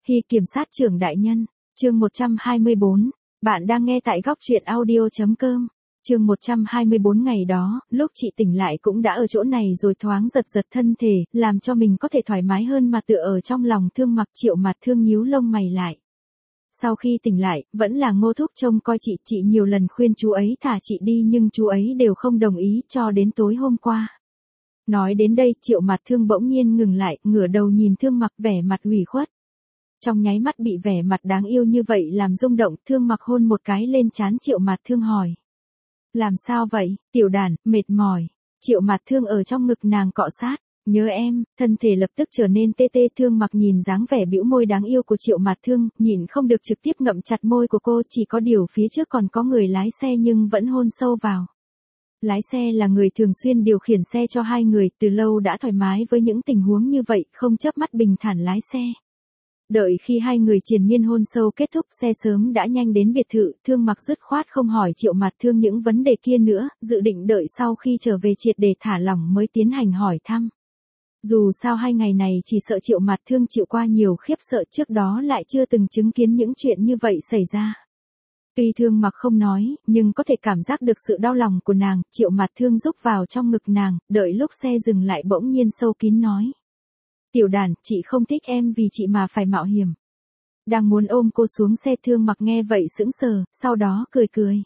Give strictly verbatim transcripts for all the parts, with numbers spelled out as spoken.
Hy kiểm sát trưởng đại nhân, chương một trăm hai mươi bốn, bạn đang nghe tại góc truyện audio.com, chương một trăm hai mươi bốn ngày đó, lúc chị tỉnh lại cũng đã ở chỗ này rồi thoáng giật giật thân thể, làm cho mình có thể thoải mái hơn mà tựa ở trong lòng Thương Mặc. Triệu Mặt Thương nhíu lông mày lại. Sau khi tỉnh lại, vẫn là Ngô Thúc trông coi chị, chị nhiều lần khuyên chú ấy thả chị đi nhưng chú ấy đều không đồng ý cho đến tối hôm qua. Nói đến đây Triệu Mặt Thương bỗng nhiên ngừng lại, ngửa đầu nhìn Thương Mặc vẻ mặt ủy khuất. Trong nháy mắt bị vẻ mặt đáng yêu như vậy làm rung động, Thương Mặc hôn một cái lên trán Triệu Mặt Thương hỏi. Làm sao vậy, tiểu đàn, mệt mỏi. Triệu Mặt Thương ở trong ngực nàng cọ sát. Nhớ em, thân thể lập tức trở nên tê tê. Thương Mặc nhìn dáng vẻ bĩu môi đáng yêu của Triệu Mặt Thương, nhìn không được trực tiếp ngậm chặt môi của cô, chỉ có điều phía trước còn có người lái xe nhưng vẫn hôn sâu vào. Lái xe là người thường xuyên điều khiển xe cho hai người, từ lâu đã thoải mái với những tình huống như vậy, không chớp mắt bình thản lái xe. Đợi khi hai người triền miên hôn sâu kết thúc, xe sớm đã nhanh đến biệt thự. Thương Mặc dứt khoát không hỏi Triệu Mặt Thương những vấn đề kia nữa, dự định đợi sau khi trở về triệt để thả lỏng mới tiến hành hỏi thăm. Dù sao hai ngày này chỉ sợ Triệu Mặt Thương chịu qua nhiều khiếp sợ, trước đó lại chưa từng chứng kiến những chuyện như vậy xảy ra. Tuy Thương Mặc không nói, nhưng có thể cảm giác được sự đau lòng của nàng. Triệu Mặt Thương rúc vào trong ngực nàng, đợi lúc xe dừng lại bỗng nhiên sâu kín nói. Tiểu đàn, chị không thích em vì chị mà phải mạo hiểm. Đang muốn ôm cô xuống xe, Thương Mặc nghe vậy sững sờ, sau đó cười cười.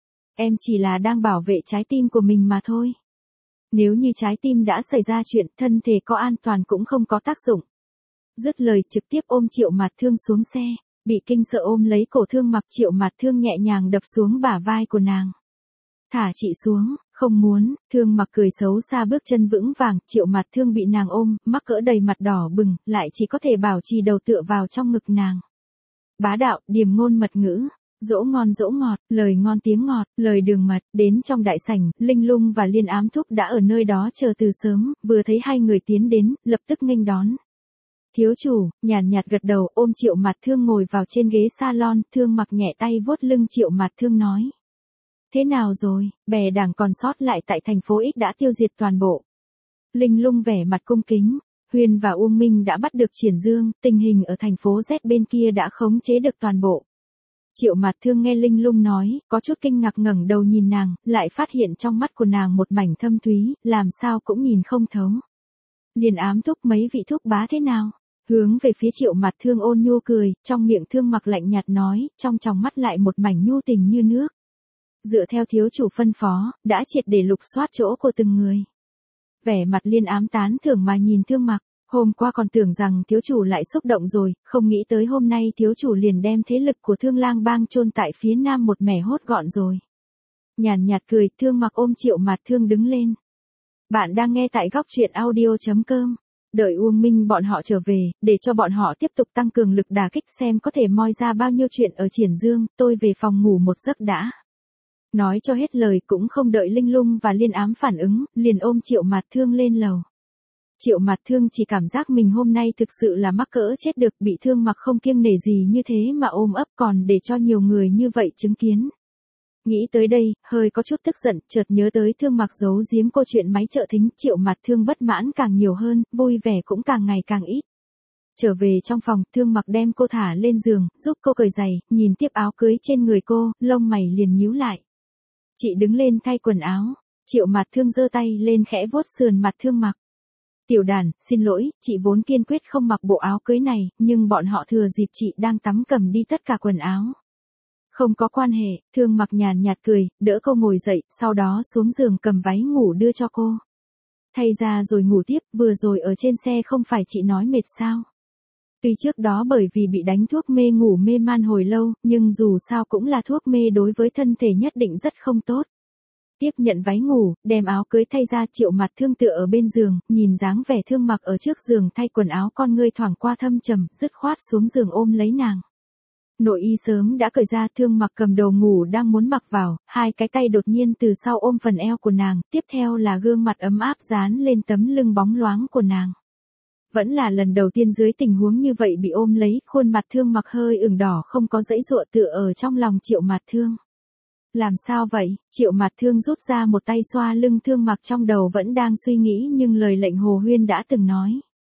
Em chỉ là đang bảo vệ trái tim của mình mà thôi. Nếu như trái tim đã xảy ra chuyện, thân thể có an toàn cũng không có tác dụng. Dứt lời trực tiếp ôm Triệu Mặt Thương xuống xe, bị kinh sợ ôm lấy cổ Thương Mặc. Triệu Mặt Thương nhẹ nhàng đập xuống bả vai của nàng. Thả chị xuống, không muốn. Thương Mặc cười xấu xa bước chân vững vàng. Triệu Mặt Thương bị nàng ôm, mắc cỡ đầy mặt đỏ bừng, lại chỉ có thể bảo trì đầu tựa vào trong ngực nàng. Bá đạo, điềm ngôn mật ngữ. Dỗ ngon dỗ ngọt, lời ngon tiếng ngọt, lời đường mật. Đến trong đại sảnh, Linh Lung và Liên Ám Thúc đã ở nơi đó chờ từ sớm, vừa thấy hai người tiến đến, lập tức nghênh đón. Thiếu chủ, nhàn nhạt gật đầu, ôm Triệu Mặt Thương ngồi vào trên ghế salon. Thương Mặc nhẹ tay vuốt lưng Triệu Mặt Thương nói. Thế nào rồi, bè đảng còn sót lại tại thành phố X đã tiêu diệt toàn bộ. Linh Lung vẻ mặt cung kính. Huyền và Uông Minh đã bắt được Triển Dương, tình hình ở thành phố Z bên kia đã khống chế được toàn bộ. Triệu Mặt Thương nghe Linh Lung nói, có chút kinh ngạc ngẩng đầu nhìn nàng, lại phát hiện trong mắt của nàng một mảnh thâm thúy, làm sao cũng nhìn không thấu. Liên Ám Thúc, mấy vị thúc bá thế nào? Hướng về phía Triệu Mặt Thương ôn nhu cười, trong miệng Thương Mặc lạnh nhạt nói, trong tròng mắt lại một mảnh nhu tình như nước. Dựa theo thiếu chủ phân phó, đã triệt để lục soát chỗ của từng người. Vẻ mặt Liên Ám tán thưởng mà nhìn Thương Mặc. Hôm qua còn tưởng rằng thiếu chủ lại xúc động rồi, không nghĩ tới hôm nay thiếu chủ liền đem thế lực của Thương Lang bang chôn tại phía nam một mẻ hốt gọn rồi. Nhàn nhạt cười, Thương Mặc ôm Triệu Mặt Thương đứng lên. Bạn đang nghe tại góc truyện audio.com. Đợi Uông Minh bọn họ trở về, để cho bọn họ tiếp tục tăng cường lực đả kích xem có thể moi ra bao nhiêu chuyện ở Triển Dương, tôi về phòng ngủ một giấc đã. Nói cho hết lời cũng không đợi Linh Lung và Liên Ám phản ứng, liền ôm Triệu Mặt Thương lên lầu. Triệu Mặt Thương chỉ cảm giác mình hôm nay thực sự là mắc cỡ chết được, bị Thương Mặc không kiêng nể gì như thế mà ôm ấp còn để cho nhiều người như vậy chứng kiến. Nghĩ tới đây, hơi có chút tức giận, chợt nhớ tới Thương Mặc giấu giếm cô chuyện máy trợ thính. Triệu Mặt Thương bất mãn càng nhiều hơn, vui vẻ cũng càng ngày càng ít. Trở về trong phòng, Thương Mặc đem cô thả lên giường, giúp cô cởi giày, nhìn tiếp áo cưới trên người cô, lông mày liền nhíu lại. Chị đứng lên thay quần áo. Triệu Mặt Thương giơ tay lên khẽ vuốt sườn mặt Thương Mặc. Tiểu đàn, xin lỗi, chị vốn kiên quyết không mặc bộ áo cưới này, nhưng bọn họ thừa dịp chị đang tắm cầm đi tất cả quần áo. Không có quan hệ. Thương Mặc nhàn nhạt cười, đỡ cô ngồi dậy, sau đó xuống giường cầm váy ngủ đưa cho cô. Thay ra rồi ngủ tiếp, vừa rồi ở trên xe không phải chị nói mệt sao? Tuy trước đó bởi vì bị đánh thuốc mê ngủ mê man hồi lâu, nhưng dù sao cũng là thuốc mê đối với thân thể nhất định rất không tốt. Tiếp nhận váy ngủ, đem áo cưới thay ra. Triệu Mặt Thương tựa ở bên giường, nhìn dáng vẻ Thương Mặc ở trước giường thay quần áo, con ngươi thoảng qua thâm trầm, dứt khoát xuống giường ôm lấy nàng. Nội y sớm đã cởi ra, Thương Mặc cầm đồ ngủ đang muốn mặc vào, hai cái tay đột nhiên từ sau ôm phần eo của nàng, tiếp theo là gương mặt ấm áp dán lên tấm lưng bóng loáng của nàng. Vẫn là lần đầu tiên dưới tình huống như vậy bị ôm lấy, khuôn mặt Thương Mặc hơi ửng đỏ không có dãy dụa tựa ở trong lòng Triệu Mặt Thương. Làm sao vậy? Triệu Mặt Thương rút ra một tay xoa lưng Thương Mặc, trong đầu vẫn đang suy nghĩ nhưng lời lệnh Hồ Huyên đã từng nói.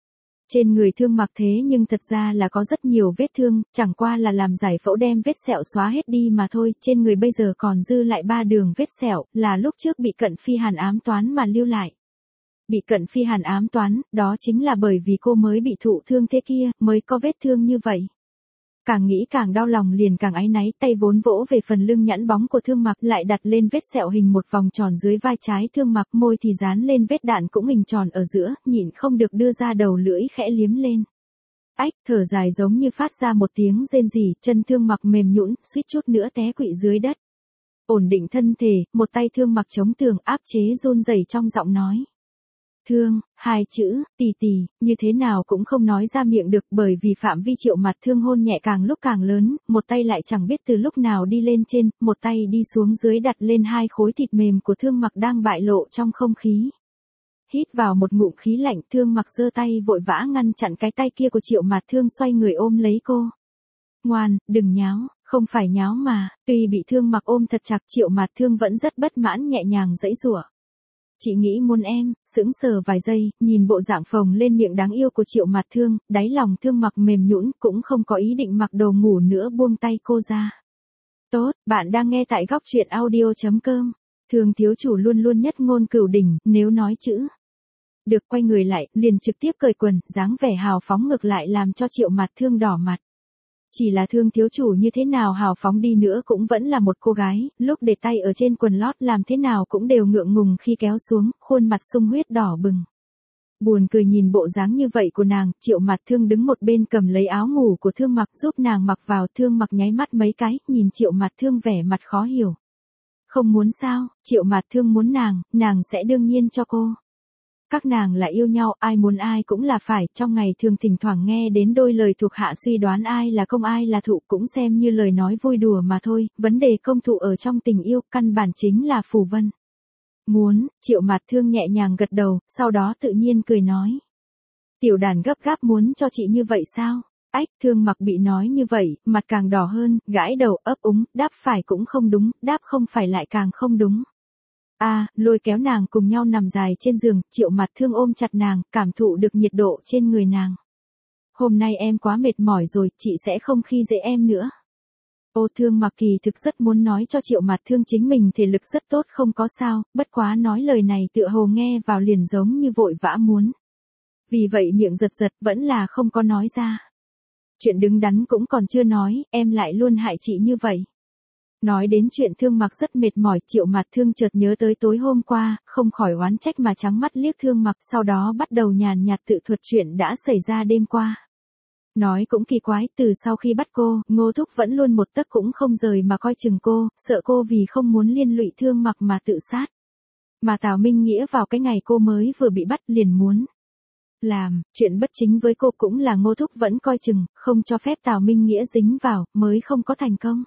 Trên người Thương Mặc thế nhưng thật ra là có rất nhiều vết thương, chẳng qua là làm giải phẫu đem vết sẹo xóa hết đi mà thôi, trên người bây giờ còn dư lại ba đường vết sẹo, là lúc trước bị Cận Phi Hàn ám toán mà lưu lại. Bị Cận Phi Hàn ám toán, đó chính là bởi vì cô mới bị thụ thương thế kia, mới có vết thương như vậy. Càng nghĩ càng đau lòng liền càng áy náy, tay vốn vỗ về phần lưng nhẵn bóng của Thương Mặc lại đặt lên vết sẹo hình một vòng tròn dưới vai trái Thương Mặc, môi thì dán lên vết đạn cũng hình tròn ở giữa, nhịn không được đưa ra đầu lưỡi khẽ liếm lên. Ách, thở dài giống như phát ra một tiếng rên rỉ, chân Thương Mặc mềm nhũn, suýt chút nữa té quỵ dưới đất. Ổn định thân thể, một tay Thương Mặc chống tường áp chế run rẩy trong giọng nói. Thương, hai chữ, tì tì, như thế nào cũng không nói ra miệng được bởi vì phạm vi Triệu Mặt Thương hôn nhẹ càng lúc càng lớn, một tay lại chẳng biết từ lúc nào đi lên trên, một tay đi xuống dưới đặt lên hai khối thịt mềm của Thương Mặc đang bại lộ trong không khí. Hít vào một ngụm khí lạnh, Thương Mặc giơ tay vội vã ngăn chặn cái tay kia của Triệu Mặt Thương xoay người ôm lấy cô. Ngoan, đừng nháo, không phải nháo mà, tuy bị Thương Mặc ôm thật chặt Triệu Mặt Thương vẫn rất bất mãn nhẹ nhàng giãy giụa. Chị nghĩ muốn em, sững sờ vài giây, nhìn bộ dạng phồng lên miệng đáng yêu của Triệu Mặt Thương, đáy lòng Thương Mặc mềm nhũn cũng không có ý định mặc đồ ngủ nữa buông tay cô ra. Tốt, bạn đang nghe tại góc truyện audio chấm com. Thương thiếu chủ luôn luôn nhất ngôn cửu đỉnh, nếu nói chữ được quay người lại, liền trực tiếp cởi quần, dáng vẻ hào phóng ngược lại làm cho Triệu Mặt Thương đỏ mặt. Chỉ là Thương thiếu chủ như thế nào hào phóng đi nữa cũng vẫn là một cô gái, lúc để tay ở trên quần lót làm thế nào cũng đều ngượng ngùng khi kéo xuống, khuôn mặt sung huyết đỏ bừng. Buồn cười nhìn bộ dáng như vậy của nàng, Triệu Mặt Thương đứng một bên cầm lấy áo ngủ của Thương Mặc giúp nàng mặc vào, Thương Mặc nháy mắt mấy cái, nhìn Triệu Mặt Thương vẻ mặt khó hiểu. Không muốn sao, Triệu Mặt Thương muốn nàng, nàng sẽ đương nhiên cho cô. Các nàng là yêu nhau, ai muốn ai cũng là phải, trong ngày thường thỉnh thoảng nghe đến đôi lời thuộc hạ suy đoán ai là công ai là thụ cũng xem như lời nói vui đùa mà thôi, vấn đề công thụ ở trong tình yêu, căn bản chính là phù vân. Muốn, Triệu Mặt Thương nhẹ nhàng gật đầu, sau đó tự nhiên cười nói. Tiểu đàn gấp gáp muốn cho chị như vậy sao? Ách, Thương Mặc bị nói như vậy, mặt càng đỏ hơn, gãi đầu, ấp úng, đáp phải cũng không đúng, đáp không phải lại càng không đúng. A, à, lôi kéo nàng cùng nhau nằm dài trên giường, Triệu Mặt Thương ôm chặt nàng, cảm thụ được nhiệt độ trên người nàng. Hôm nay em quá mệt mỏi rồi, chị sẽ không khi dễ em nữa. Ô Thương Mặc kỳ thực rất muốn nói cho Triệu Mặt Thương chính mình thể lực rất tốt không có sao, bất quá nói lời này tựa hồ nghe vào liền giống như vội vã muốn. Vì vậy miệng giật giật vẫn là không có nói ra. Chuyện đứng đắn cũng còn chưa nói, em lại luôn hại chị như vậy. Nói đến chuyện Thương Mặc rất mệt mỏi, Triệu Mặt Thương chợt nhớ tới tối hôm qua, không khỏi oán trách mà trắng mắt liếc Thương Mặc, sau đó bắt đầu nhàn nhạt tự thuật chuyện đã xảy ra đêm qua. Nói cũng kỳ quái, từ sau khi bắt cô, Ngô Thúc vẫn luôn một tấc cũng không rời mà coi chừng cô, sợ cô vì không muốn liên lụy Thương Mặc mà tự sát. Mà Tào Minh Nghĩa vào cái ngày cô mới vừa bị bắt liền muốn làm, chuyện bất chính với cô cũng là Ngô Thúc vẫn coi chừng, không cho phép Tào Minh Nghĩa dính vào, mới không có thành công.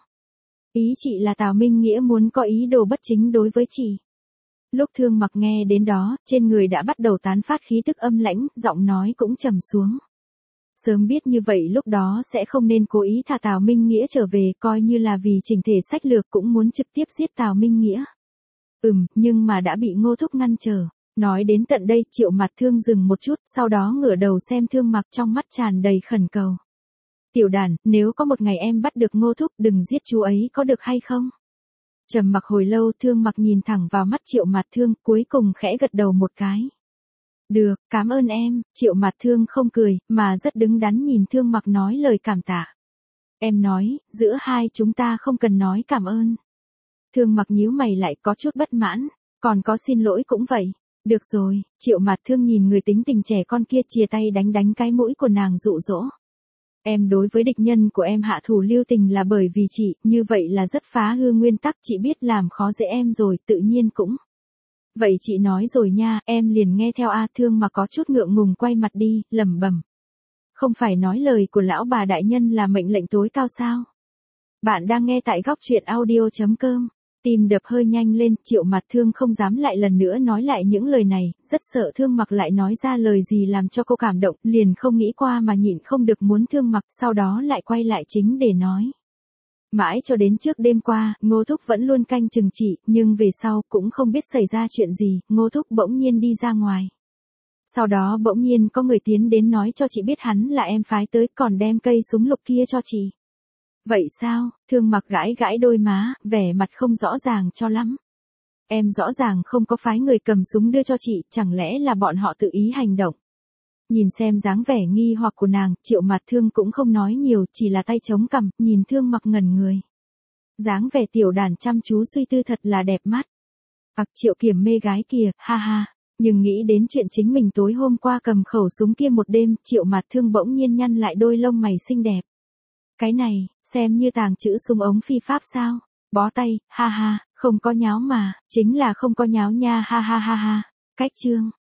Ý chị là Tào Minh Nghĩa muốn có ý đồ bất chính đối với chị. Lúc Thương Mặc nghe đến đó, trên người đã bắt đầu tán phát khí tức âm lãnh, giọng nói cũng trầm xuống. Sớm biết như vậy lúc đó sẽ không nên cố ý thả Tào Minh Nghĩa trở về, coi như là vì chỉnh thể sách lược cũng muốn trực tiếp giết Tào Minh Nghĩa. Ừm, nhưng mà đã bị Ngô Thúc ngăn trở. Nói đến tận đây, Triệu Mặt Thương dừng một chút, sau đó ngửa đầu xem Thương Mặc trong mắt tràn đầy khẩn cầu. Tiểu đàn, nếu có một ngày em bắt được Ngô Thúc đừng giết chú ấy có được hay không? Trầm mặc hồi lâu, Thương Mặc nhìn thẳng vào mắt Triệu Mặt Thương, cuối cùng khẽ gật đầu một cái. Được, cảm ơn em, Triệu Mặt Thương không cười, mà rất đứng đắn nhìn Thương Mặc nói lời cảm tạ. Em nói, giữa hai chúng ta không cần nói cảm ơn. Thương Mặc nhíu mày lại có chút bất mãn, còn có xin lỗi cũng vậy. Được rồi, Triệu Mặt Thương nhìn người tính tình trẻ con kia chia tay đánh đánh cái mũi của nàng dụ dỗ. Em đối với địch nhân của em hạ thủ lưu tình là bởi vì chị, như vậy là rất phá hư nguyên tắc, chị biết làm khó dễ em rồi, tự nhiên cũng. Vậy chị nói rồi nha, em liền nghe theo a. Thương mà có chút ngượng ngùng quay mặt đi, lẩm bẩm. Không phải nói lời của lão bà đại nhân là mệnh lệnh tối cao sao? Bạn đang nghe tại góc truyện audio chấm com. Tim đập hơi nhanh lên, Triệu Mặt Thương không dám lại lần nữa nói lại những lời này, rất sợ Thương Mặc lại nói ra lời gì làm cho cô cảm động, liền không nghĩ qua mà nhịn không được muốn Thương Mặc, sau đó lại quay lại chính để nói. Mãi cho đến trước đêm qua, Ngô Thúc vẫn luôn canh chừng chị, nhưng về sau cũng không biết xảy ra chuyện gì, Ngô Thúc bỗng nhiên đi ra ngoài. Sau đó bỗng nhiên có người tiến đến nói cho chị biết hắn là em phái tới, còn đem cây súng lục kia cho chị. Vậy sao? Thương Mặc gãi gãi đôi má, vẻ mặt không rõ ràng cho lắm. Em rõ ràng không có phái người cầm súng đưa cho chị, chẳng lẽ là bọn họ tự ý hành động? Nhìn xem dáng vẻ nghi hoặc của nàng, Triệu Mạt Thương cũng không nói nhiều, chỉ là tay chống cằm, nhìn Thương Mặc ngẩn người. Dáng vẻ tiểu đàn chăm chú suy tư thật là đẹp mắt. Ặc Triệu Kiểm mê gái kìa, ha ha. Nhưng nghĩ đến chuyện chính mình tối hôm qua cầm khẩu súng kia một đêm, Triệu Mạt Thương bỗng nhiên nhăn lại đôi lông mày xinh đẹp. Cái này, xem như tàng trữ súng ống phi pháp sao? Bó tay, ha ha, không có nháo mà, chính là không có nháo nha, ha ha ha ha. Cách chương.